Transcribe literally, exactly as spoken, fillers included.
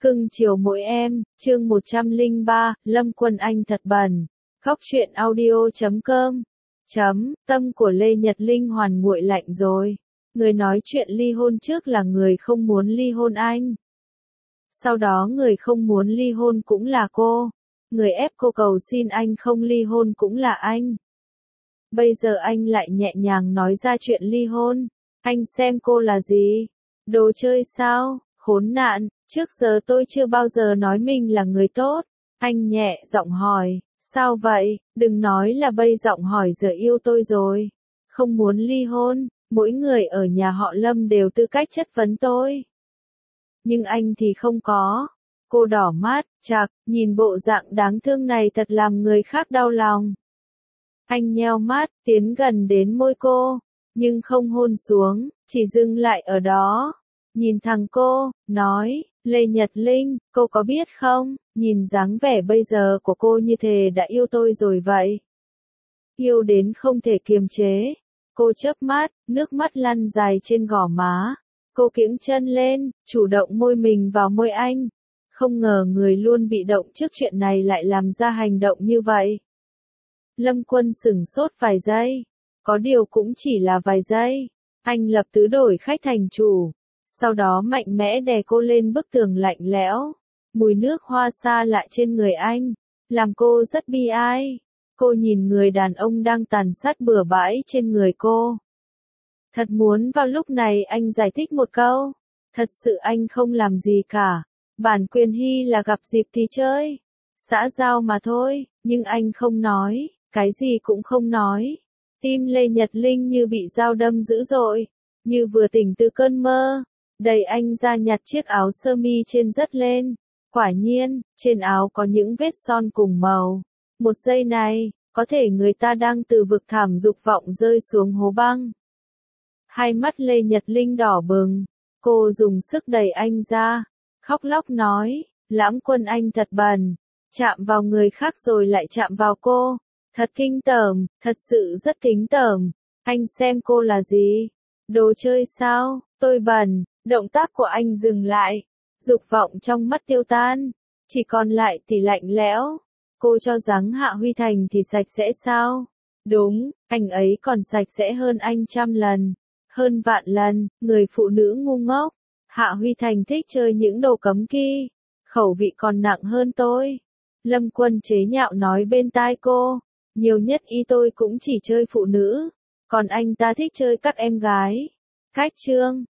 Cưng chiều mỗi em, chương một trăm lẻ ba, Lâm Quân Anh thật bẩn. Góc truyện audio chấm com. Chấm, tâm của Lê Nhật Linh hoàn nguội lạnh rồi. Người nói chuyện ly hôn trước là người không muốn ly hôn anh. Sau đó người không muốn ly hôn cũng là cô. Người ép cô cầu xin anh không ly hôn cũng là anh. Bây giờ anh lại nhẹ nhàng nói ra chuyện ly hôn. Anh xem cô là gì? Đồ chơi sao? Khốn nạn, trước giờ tôi chưa bao giờ nói mình là người tốt. Anh nhẹ giọng hỏi, sao vậy? Đừng nói là bây giọng hỏi giờ yêu tôi rồi. Không muốn ly hôn, mỗi người ở nhà họ Lâm đều tư cách chất vấn tôi. Nhưng anh thì không có. Cô đỏ mắt, chạc, nhìn bộ dạng đáng thương này thật làm người khác đau lòng. Anh nheo mắt, tiến gần đến môi cô, nhưng không hôn xuống, chỉ dừng lại ở đó. Nhìn thẳng cô, nói, Lê Nhật Linh, cô có biết không, nhìn dáng vẻ bây giờ của cô như thế đã yêu tôi rồi vậy. Yêu đến không thể kiềm chế. Cô chớp mắt, nước mắt lăn dài trên gò má. Cô kiễng chân lên, chủ động môi mình vào môi anh. Không ngờ người luôn bị động trước chuyện này lại làm ra hành động như vậy. Lâm Quân sửng sốt vài giây. Có điều cũng chỉ là vài giây. Anh lập tức đổi khách thành chủ. Sau đó mạnh mẽ đè cô lên bức tường lạnh lẽo. Mùi nước hoa xa lạ trên người anh, làm cô rất bi ai. Cô nhìn người đàn ông đang tàn sát bừa bãi trên người cô. Thật muốn vào lúc này anh giải thích một câu. Thật sự anh không làm gì cả. Bản quyền hy là gặp dịp thì chơi. Xã giao mà thôi, nhưng anh không nói, cái gì cũng không nói. Tim Lê Nhật Linh như bị dao đâm dữ dội, như vừa tỉnh từ cơn mơ. Đẩy anh ra nhặt chiếc áo sơ mi trên dất lên. Quả nhiên, trên áo có những vết son cùng màu. Một giây này, có thể người ta đang từ vực thẳm dục vọng rơi xuống hố băng. Hai mắt Lê Nhật Linh đỏ bừng. Cô dùng sức đẩy anh ra. Khóc lóc nói, Lãm Quân Anh thật bẩn. Chạm vào người khác rồi lại chạm vào cô. Thật kinh tởm, thật sự rất kinh tởm. Anh xem cô là gì? Đồ chơi sao? Tôi bẩn. Động tác của anh dừng lại. Dục vọng trong mắt tiêu tan. Chỉ còn lại thì lạnh lẽo. Cô cho rằng Hạ Huy Thành thì sạch sẽ sao? Đúng, anh ấy còn sạch sẽ hơn anh trăm lần. Hơn vạn lần, người phụ nữ ngu ngốc. Hạ Huy Thành thích chơi những đồ cấm kỵ. Khẩu vị còn nặng hơn tôi. Lâm Quân chế nhạo nói bên tai cô. Nhiều nhất y tôi cũng chỉ chơi phụ nữ. Còn anh ta thích chơi các em gái. Cách chương.